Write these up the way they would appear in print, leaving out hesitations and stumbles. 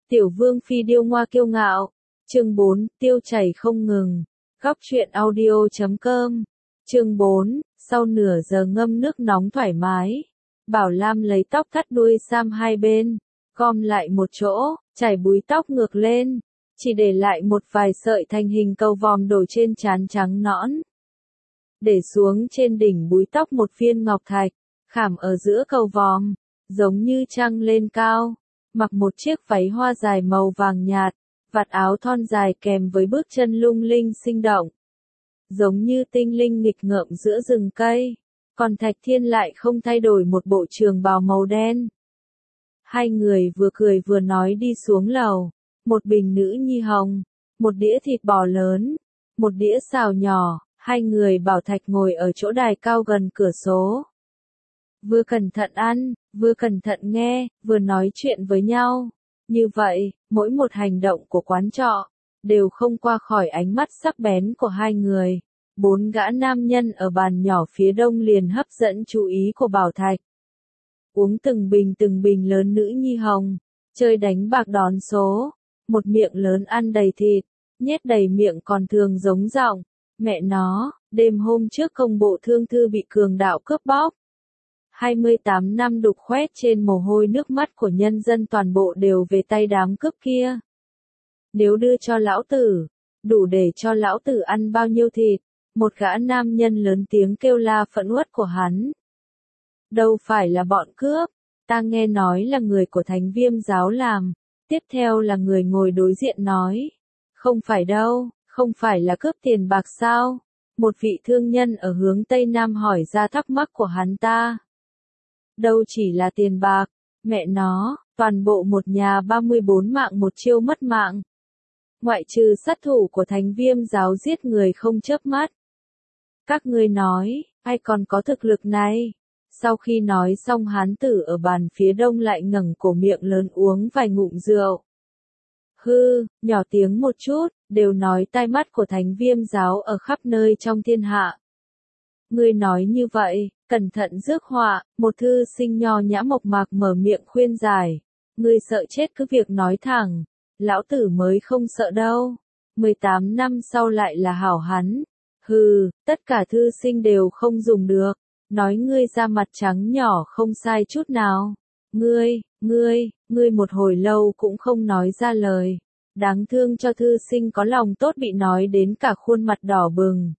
Tiểu vương phi điêu ngoa kiêu ngạo. Chương 4, tiêu chảy không ngừng. Góc truyện audio.com. Chương 4, sau nửa giờ ngâm nước nóng thoải mái, Bảo Lam lấy tóc thắt đuôi sam hai bên, gom lại một chỗ, chải búi tóc ngược lên, chỉ để lại một vài sợi thành hình cầu vòm đổ trên trán trắng nõn. Để xuống trên đỉnh búi tóc một viên ngọc thạch, khảm ở giữa cầu vòm, giống như trăng lên cao, mặc một chiếc váy hoa dài màu vàng nhạt, vạt áo thon dài kèm với bước chân lung linh sinh động, giống như tinh linh nghịch ngợm giữa rừng cây, còn Thạch Thiên lại không thay đổi một bộ trường bào màu đen. Hai người vừa cười vừa nói đi xuống lầu, một bình nữ nhi hồng, một đĩa thịt bò lớn, một đĩa xào nhỏ, hai người bảo Thạch ngồi ở chỗ đài cao gần cửa sổ. Vừa cẩn thận ăn, vừa cẩn thận nghe, vừa nói chuyện với nhau. Như vậy, mỗi một hành động của quán trọ, đều không qua khỏi ánh mắt sắc bén của hai người. Bốn gã nam nhân ở bàn nhỏ phía đông liền hấp dẫn chú ý của Bảo Thạch. Uống từng bình lớn nữ nhi hồng, chơi đánh bạc đón số, một miệng lớn ăn đầy thịt, nhét đầy miệng còn thường giống giọng, mẹ nó, đêm hôm trước công bộ thương thư bị cường đạo cướp bóc. 28 năm đục khoét trên mồ hôi nước mắt của nhân dân toàn bộ đều về tay đám cướp kia. Nếu đưa cho lão tử, đủ để cho lão tử ăn bao nhiêu thịt, một gã nam nhân lớn tiếng kêu la phẫn uất của hắn. Đâu phải là bọn cướp, ta nghe nói là người của Thánh Viêm giáo làm, tiếp theo là người ngồi đối diện nói. Không phải đâu, không phải là cướp tiền bạc sao? Một vị thương nhân ở hướng Tây Nam hỏi ra thắc mắc của hắn ta. Đâu chỉ là tiền bạc, mẹ nó, toàn bộ một nhà 34 mạng một chiêu mất mạng. Ngoại trừ sát thủ của Thánh Viêm giáo giết người không chớp mắt. Các ngươi nói, ai còn có thực lực này? Sau khi nói xong hán tử ở bàn phía đông lại ngẩng cổ miệng lớn uống vài ngụm rượu. Hư, nhỏ tiếng một chút, đều nói tai mắt của Thánh Viêm giáo ở khắp nơi trong thiên hạ. Ngươi nói như vậy, cẩn thận rước họa, một thư sinh nho nhã mộc mạc mở miệng khuyên giải. Ngươi sợ chết cứ việc nói thẳng, lão tử mới không sợ đâu. 18 năm sau lại là hảo hắn. Hừ, tất cả thư sinh đều không dùng được. Nói ngươi ra mặt trắng nhỏ không sai chút nào. Ngươi một hồi lâu cũng không nói ra lời. Đáng thương cho thư sinh có lòng tốt bị nói đến cả khuôn mặt đỏ bừng.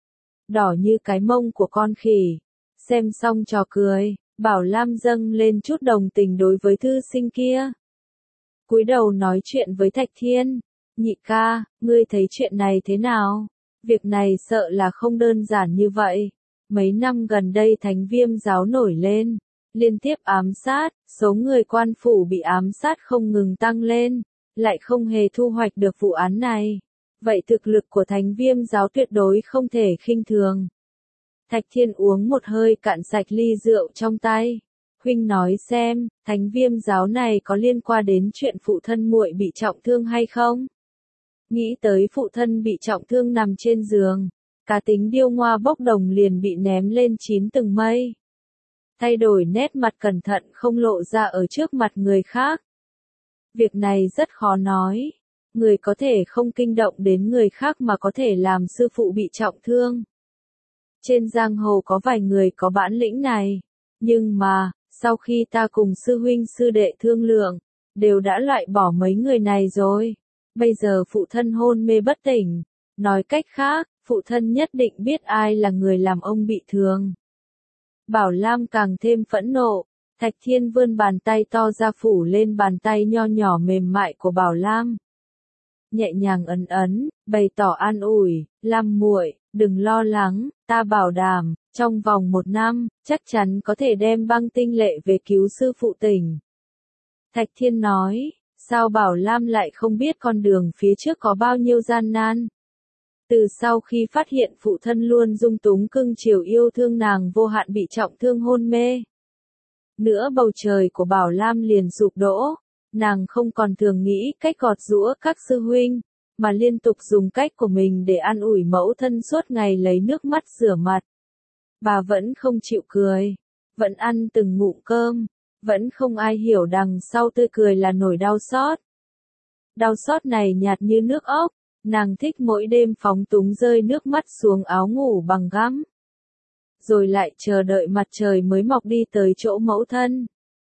Đỏ như cái mông của con khỉ. Xem xong trò cười, Bảo Lam dâng lên chút đồng tình đối với thư sinh kia. Cúi đầu nói chuyện với Thạch Thiên. Nhị ca, ngươi thấy chuyện này thế nào? Việc này sợ là không đơn giản như vậy. Mấy năm gần đây Thánh Viêm giáo nổi lên, liên tiếp ám sát, số người quan phủ bị ám sát không ngừng tăng lên, lại không hề thu hoạch được vụ án này. Vậy thực lực của Thánh Viêm giáo tuyệt đối không thể khinh thường. Thạch Thiên uống một hơi cạn sạch ly rượu trong tay. Huynh nói xem, Thánh Viêm giáo này có liên quan đến chuyện phụ thân muội bị trọng thương hay không? Nghĩ tới phụ thân bị trọng thương nằm trên giường, cá tính điêu ngoa bốc đồng liền bị ném lên 9 tầng mây. Thay đổi nét mặt cẩn thận không lộ ra ở trước mặt người khác. Việc này rất khó nói. Người có thể không kinh động đến người khác mà có thể làm sư phụ bị trọng thương. Trên giang hồ có vài người có bản lĩnh này. Nhưng mà, sau khi ta cùng sư huynh sư đệ thương lượng, đều đã loại bỏ mấy người này rồi. Bây giờ phụ thân hôn mê bất tỉnh. Nói cách khác, phụ thân nhất định biết ai là người làm ông bị thương. Bảo Lam càng thêm phẫn nộ. Thạch Thiên vươn bàn tay to ra phủ lên bàn tay nho nhỏ mềm mại của Bảo Lam. Nhẹ nhàng ấn, bày tỏ an ủi, Lam muội, đừng lo lắng, ta bảo đảm, trong vòng 1 năm, chắc chắn có thể đem băng tinh lệ về cứu sư phụ tỉnh. Thạch Thiên nói, sao Bảo Lam lại không biết con đường phía trước có bao nhiêu gian nan? Từ sau khi phát hiện phụ thân luôn dung túng cưng chiều yêu thương nàng vô hạn bị trọng thương hôn mê. Nữa bầu trời của Bảo Lam liền sụp đổ. Nàng không còn thường nghĩ cách gọt giũa các sư huynh, mà liên tục dùng cách của mình để an ủi mẫu thân suốt ngày lấy nước mắt rửa mặt. Bà vẫn không chịu cười, vẫn ăn từng ngụm cơm, vẫn không ai hiểu đằng sau tươi cười là nỗi đau xót. Đau xót này nhạt như nước ốc, nàng thích mỗi đêm phóng túng rơi nước mắt xuống áo ngủ bằng gấm. Rồi lại chờ đợi mặt trời mới mọc đi tới chỗ mẫu thân.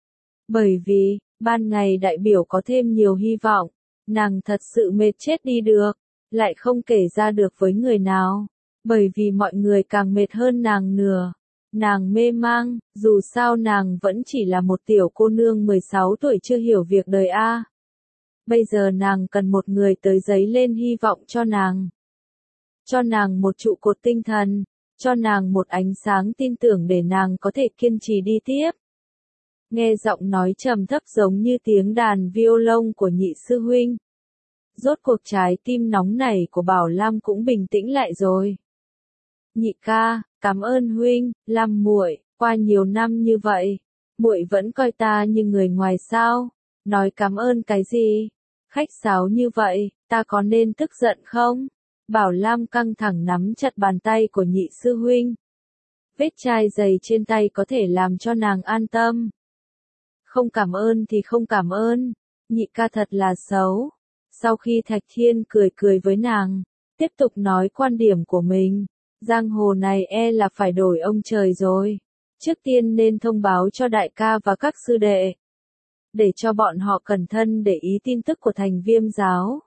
Bởi vì, ban ngày đại biểu có thêm nhiều hy vọng, nàng thật sự mệt chết đi được, lại không kể ra được với người nào, bởi vì mọi người càng mệt hơn nàng nửa. Nàng mê mang, dù sao nàng vẫn chỉ là một tiểu cô nương 16 tuổi chưa hiểu việc đời a. Bây giờ nàng cần một người tới giấy lên hy vọng cho nàng. Cho nàng một trụ cột tinh thần, cho nàng một ánh sáng tin tưởng để nàng có thể kiên trì đi tiếp. Nghe giọng nói trầm thấp giống như tiếng đàn violon của nhị sư huynh. Rốt cuộc trái tim nóng nảy của Bảo Lam cũng bình tĩnh lại rồi. Nhị ca, cảm ơn huynh, Lam muội, qua nhiều năm như vậy, muội vẫn coi ta như người ngoài sao? Nói cảm ơn cái gì? Khách sáo như vậy, ta có nên tức giận không? Bảo Lam căng thẳng nắm chặt bàn tay của nhị sư huynh. Vết chai dày trên tay có thể làm cho nàng an tâm. Không cảm ơn thì không cảm ơn, nhị ca thật là xấu. Sau khi Thạch Thiên cười cười với nàng, tiếp tục nói quan điểm của mình. Giang hồ này e là phải đổi ông trời rồi. Trước tiên nên thông báo cho đại ca và các sư đệ, để cho bọn họ cẩn thận để ý tin tức của Thành Viêm giáo.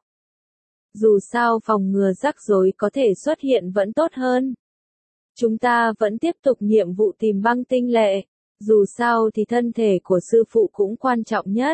Dù sao phòng ngừa rắc rối có thể xuất hiện vẫn tốt hơn. Chúng ta vẫn tiếp tục nhiệm vụ tìm băng tinh lệ, dù sao thì thân thể của sư phụ cũng quan trọng nhất.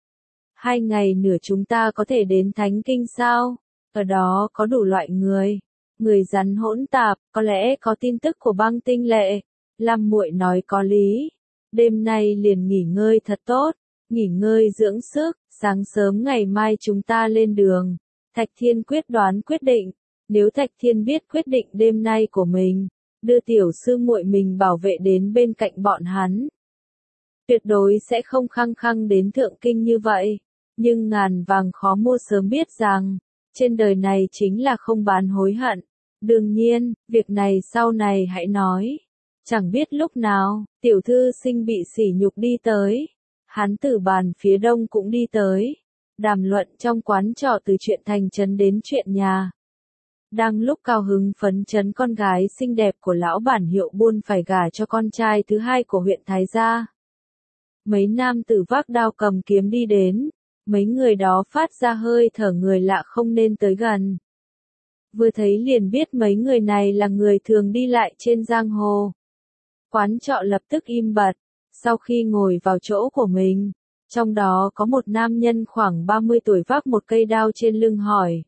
2 ngày nữa chúng ta có thể đến Thánh Kinh sao? Ở đó có đủ loại người. Người rắn hỗn tạp, có lẽ có tin tức của băng tinh lệ. Lam muội nói có lý. Đêm nay liền nghỉ ngơi thật tốt, nghỉ ngơi dưỡng sức, sáng sớm ngày mai chúng ta lên đường. Thạch Thiên quyết định, nếu Thạch Thiên biết quyết định đêm nay của mình, đưa tiểu sư muội mình bảo vệ đến bên cạnh bọn hắn. Tuyệt đối sẽ không khăng khăng đến Thượng Kinh như vậy, nhưng ngàn vàng khó mua sớm biết rằng, trên đời này chính là không bán hối hận. Đương nhiên, việc này sau này hãy nói. Chẳng biết lúc nào, tiểu thư sinh bị sỉ nhục đi tới. Hán tử bàn phía đông cũng đi tới. Đàm luận trong quán trọ từ chuyện thành trấn đến chuyện nhà. Đang lúc cao hứng phấn chấn con gái xinh đẹp của lão bản hiệu buôn phải gả cho con trai thứ hai của huyện Thái Gia. Mấy nam tử vác đao cầm kiếm đi đến. Mấy người đó phát ra hơi thở người lạ không nên tới gần. Vừa thấy liền biết mấy người này là người thường đi lại trên giang hồ. Quán trọ lập tức im bặt, sau khi ngồi vào chỗ của mình, trong đó có một nam nhân khoảng 30 tuổi vác một cây đao trên lưng hỏi.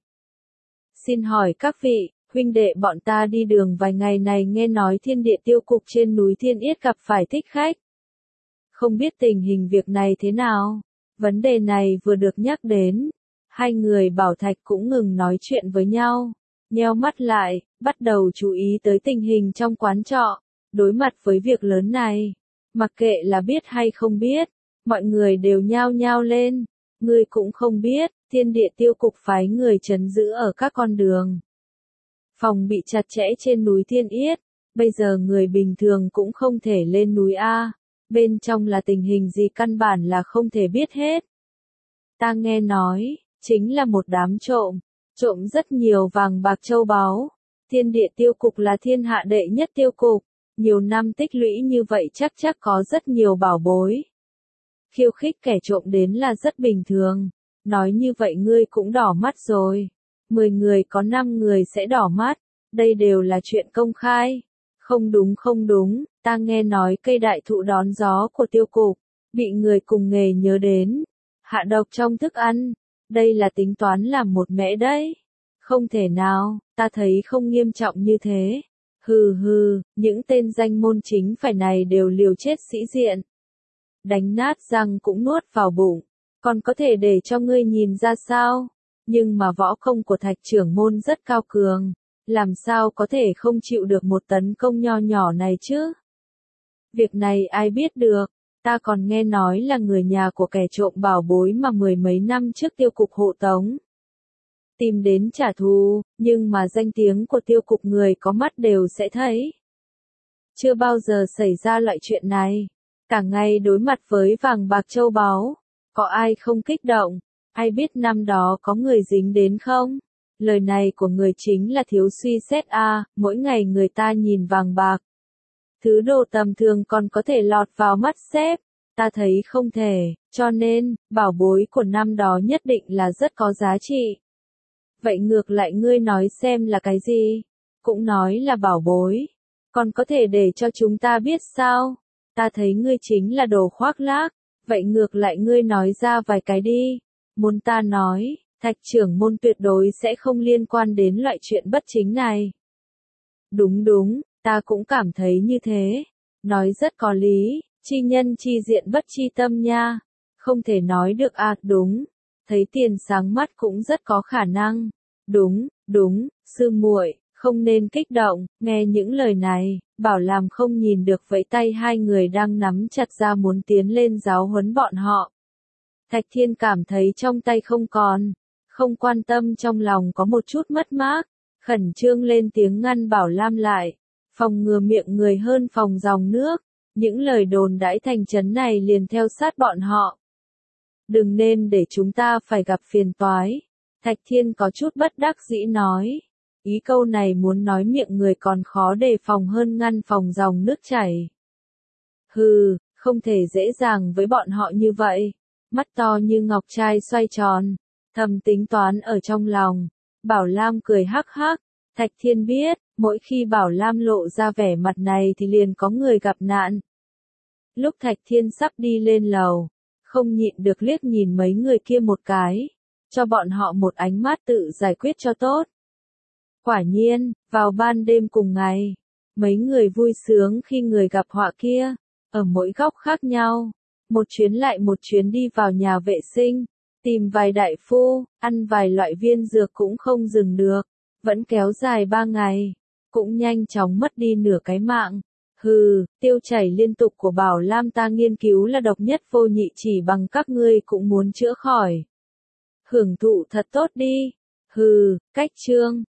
Xin hỏi các vị, huynh đệ bọn ta đi đường vài ngày này nghe nói Thiên Địa Tiêu Cục trên núi Thiên Yết gặp phải thích khách. Không biết tình hình việc này thế nào? Vấn đề này vừa được nhắc đến, hai người Bảo Thạch cũng ngừng nói chuyện với nhau, nheo mắt lại, bắt đầu chú ý tới tình hình trong quán trọ. Đối mặt với việc lớn này, mặc kệ là biết hay không biết, mọi người đều nhao nhao lên. Ngươi cũng không biết, Thiên Địa Tiêu Cục phái người trấn giữ ở các con đường. Phòng bị chặt chẽ trên núi Thiên Yết, bây giờ người bình thường cũng không thể lên núi A. Bên trong là tình hình gì căn bản là không thể biết hết. Ta nghe nói, chính là một đám trộm, trộm rất nhiều vàng bạc châu báu. Thiên Địa Tiêu Cục là thiên hạ đệ nhất tiêu cục, nhiều năm tích lũy như vậy chắc có rất nhiều bảo bối. Khiêu khích kẻ trộm đến là rất bình thường, nói như vậy ngươi cũng đỏ mắt rồi. 10 người có 5 người sẽ đỏ mắt, đây đều là chuyện công khai. Không đúng, ta nghe nói cây đại thụ đón gió của tiêu cục, bị người cùng nghề nhớ đến, hạ độc trong thức ăn, đây là tính toán làm một mẻ đấy. Không thể nào, ta thấy không nghiêm trọng như thế. Hừ, những tên danh môn chính phải này đều liều chết sĩ diện. Đánh nát răng cũng nuốt vào bụng, còn có thể để cho ngươi nhìn ra sao? Nhưng mà võ công của Thạch trưởng môn rất cao cường. Làm sao có thể không chịu được một tấn công nho nhỏ này chứ? Việc này ai biết được, ta còn nghe nói là người nhà của kẻ trộm bảo bối mà 10 mấy năm trước tiêu cục hộ tống. Tìm đến trả thù, nhưng mà danh tiếng của tiêu cục người có mắt đều sẽ thấy. Chưa bao giờ xảy ra loại chuyện này, cả ngày đối mặt với vàng bạc châu báu, có ai không kích động, Ai biết năm đó có người dính đến không? Lời này của người chính là thiếu suy xét mỗi ngày người ta nhìn vàng bạc. Thứ đồ tầm thường còn có thể lọt vào mắt xếp, ta thấy không thể, cho nên, bảo bối của năm đó nhất định là rất có giá trị. Vậy ngược lại ngươi nói xem là cái gì? Cũng nói là bảo bối. Còn có thể để cho chúng ta biết sao? Ta thấy ngươi chính là đồ khoác lác. Vậy ngược lại ngươi nói ra vài cái đi. Muốn ta nói, Thạch trưởng môn tuyệt đối sẽ không liên quan đến loại chuyện bất chính này. Đúng, ta cũng cảm thấy như thế. Nói rất có lý, chi nhân chi diện bất chi tâm nha. Không thể nói được đúng. Thấy tiền sáng mắt cũng rất có khả năng. Đúng, sư muội, không nên kích động, nghe những lời này, Bảo Lam không nhìn được vẫy tay hai người đang nắm chặt ra muốn tiến lên giáo huấn bọn họ. Thạch Thiên cảm thấy trong tay không còn, không quan tâm trong lòng có một chút mất mát, khẩn trương lên tiếng ngăn Bảo Lam lại, phòng ngừa miệng người hơn phòng dòng nước, những lời đồn đãi thành trấn này liền theo sát bọn họ. Đừng nên để chúng ta phải gặp phiền toái. Thạch Thiên có chút bất đắc dĩ nói. Ý câu này muốn nói miệng người còn khó đề phòng hơn ngăn phòng dòng nước chảy. Hừ, không thể dễ dàng với bọn họ như vậy. Mắt to như ngọc trai xoay tròn, thầm tính toán ở trong lòng. Bảo Lam cười hắc hắc. Thạch Thiên biết, mỗi khi Bảo Lam lộ ra vẻ mặt này thì liền có người gặp nạn. Lúc Thạch Thiên sắp đi lên lầu, không nhịn được liếc nhìn mấy người kia một cái, cho bọn họ một ánh mắt tự giải quyết cho tốt. Quả nhiên, vào ban đêm cùng ngày, mấy người vui sướng khi người gặp họa kia, ở mỗi góc khác nhau, một chuyến lại một chuyến đi vào nhà vệ sinh, tìm vài đại phu, ăn vài loại viên dược cũng không dừng được, vẫn kéo dài 3 ngày, cũng nhanh chóng mất đi nửa cái mạng. Hừ, tiêu chảy liên tục của Bảo Lam ta nghiên cứu là độc nhất vô nhị, chỉ bằng các ngươi cũng muốn chữa khỏi. Hưởng thụ thật tốt đi. Hừ, cách chương.